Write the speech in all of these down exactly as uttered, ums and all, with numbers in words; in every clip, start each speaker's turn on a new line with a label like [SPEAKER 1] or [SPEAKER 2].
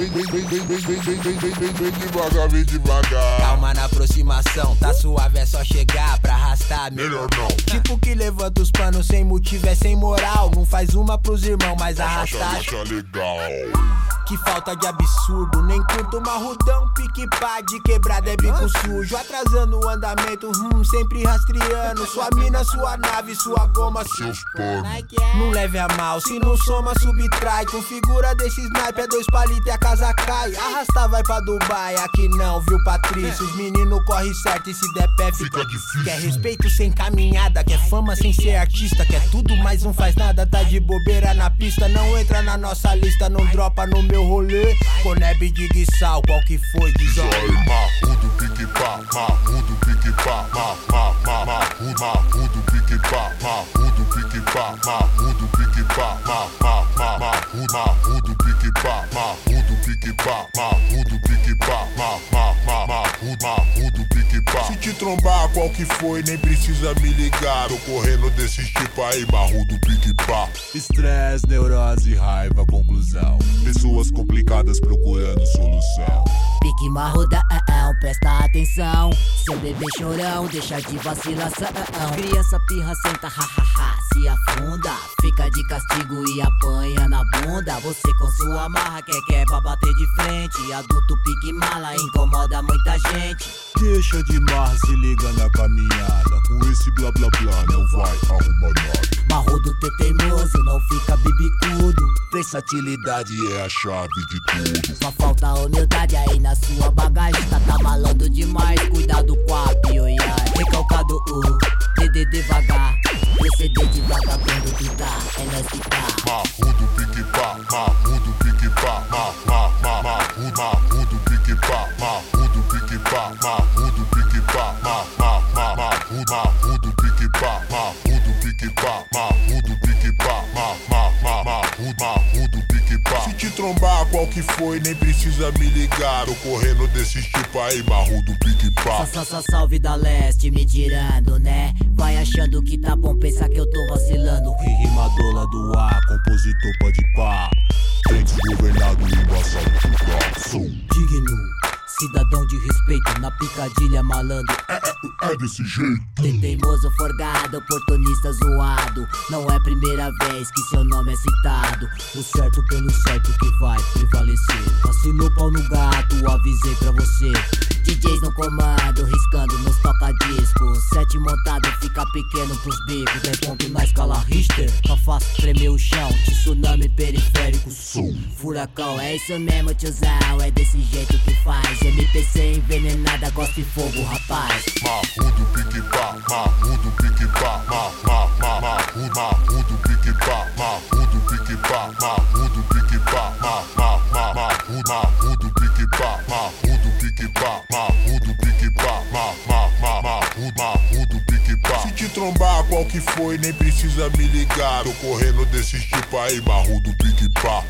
[SPEAKER 1] vem, vem, vem, vem, vem, vem, vem, vem, vem, vem, vem devagar, vem devagar.
[SPEAKER 2] Calma na aproximação, tá suave, é só chegar pra arrastar.
[SPEAKER 1] Melhor não.
[SPEAKER 2] Tipo que levanta os panos sem motivo, é sem moral. Não faz uma pros irmãos, mas arrastar.
[SPEAKER 1] Acha legal.
[SPEAKER 2] Que falta de absurdo, nem curto marrudão, pique pá de quebrada é bico sujo. Atrasando o andamento, hum, sempre rastreando. Sua mina, sua nave, sua goma,
[SPEAKER 1] seus panos.
[SPEAKER 2] Não leve a mal, se não soma, subtrai. Configura desse sniper, dois palitos e a casa cai. Arrastar vai pra Dubai, aqui não, viu Patrício? Os meninos correm certo e se der pé fica,
[SPEAKER 1] fica difícil.
[SPEAKER 2] Quer respeito sem caminhada, quer fama sem ser artista. Quer tudo, mas não faz nada, tá de bobeira na pista. Não entra na nossa lista, não dropa no meu rolê. Coneb de guiçal, qual que foi? Diz aí.
[SPEAKER 1] Marrudo, pique pá, marrudo, pique pá, ma, ma, ma, marrudo, marrudo, pique pá, marrudo, pique pá, marrudo, pique pá, ma, ma, ma, marrudo, marrudo, pique pá, marrudo, pique pá, marrudo, pique pá, ma, ma, ma, marrudo, marrudo, pique pá. Se te trombar, qual que foi? Nem precisa me ligar. Tô correndo desses tipo aí, marrudo, pique pá.
[SPEAKER 3] Estresse, neurose, raiva, conclusão. Pessoas complicadas procurando solução.
[SPEAKER 4] Pique marrudão, presta atenção. Seu bebê chorão, deixa de vacilação. Criança pirra, senta, hahaha, se afunda. Fica de castigo e apanha na bunda. Você com sua marra quer que é pra bater de frente. Adulto pique mala, incomoda muita gente.
[SPEAKER 3] Deixa de marra, se liga na caminhada. Com esse blá blá blá não vai arrumar nada.
[SPEAKER 4] Marrudo ter teimoso, não fica bibicudo.
[SPEAKER 3] Versatilidade é a chave de tudo.
[SPEAKER 4] Só falta humildade aí na sua bagagem. Tá tabalando demais, cuidado com a pioia. Recalcado o D D devagar. Proceder devagar quando tu tá, é nós que tá.
[SPEAKER 1] Marrudo, pique pá, marrudo, pique pá, ma, ma, ma, marrudo, marrudo, pique pá, marrudo, pique pá, marrudo, pique pá, ma, ma, ma, marrudo, marrudo, pique pá, marrudo, pique pá, marrudo, pique pá, ma, ma, ma, marrudo, marrudo, pique pá. Se te trombar, qual que foi? Nem precisa me ligar. Tô correndo desses tipo aí, marrudo, pique pá.
[SPEAKER 4] Só, só, só salve da leste, me tirando, né? Vai achando que tá bom, pensa que eu tô vacilando.
[SPEAKER 3] Rimadola do ar, compositor pode pá. Frente governado, embaçado do carro. Sou
[SPEAKER 4] digno, cidadão de respeito, na picadilha malandro.
[SPEAKER 1] É, é, é desse jeito.
[SPEAKER 4] Tem teimoso forgado, oportunista zoado. Não é primeira vez que seu nome é citado. O certo pelo certo que vai prevalecer. Vacilou pau no gato, avisei pra você. D Js no comando, riscando nos toca-discos. Sete montado fica pequeno pros bicos. Dez ponto na escala Richter, só faço tremer o chão. Tsunami periférico, sul. Furacão, é isso mesmo tiozão, é desse jeito que faz. M P C envenenada, gosta de fogo, rapaz.
[SPEAKER 1] Marrudo, pique pá, marrudo, pique pá, ma, ma, ma, marrudo, marrudo, pique pá, marrudo, pique pá, marrudo, pique pá, ma, ma, ma, marrudo, marrudo, pique pá, marrudo, pique pá, marrudo, pique pá, ma, ma, ma, marrudo, marrudo, pique pá. Se te trombar, qual que foi? Nem precisa me ligar. Tô correndo desses tipo aí, marrudo, pique pá.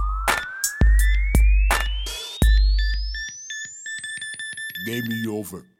[SPEAKER 3] Game over.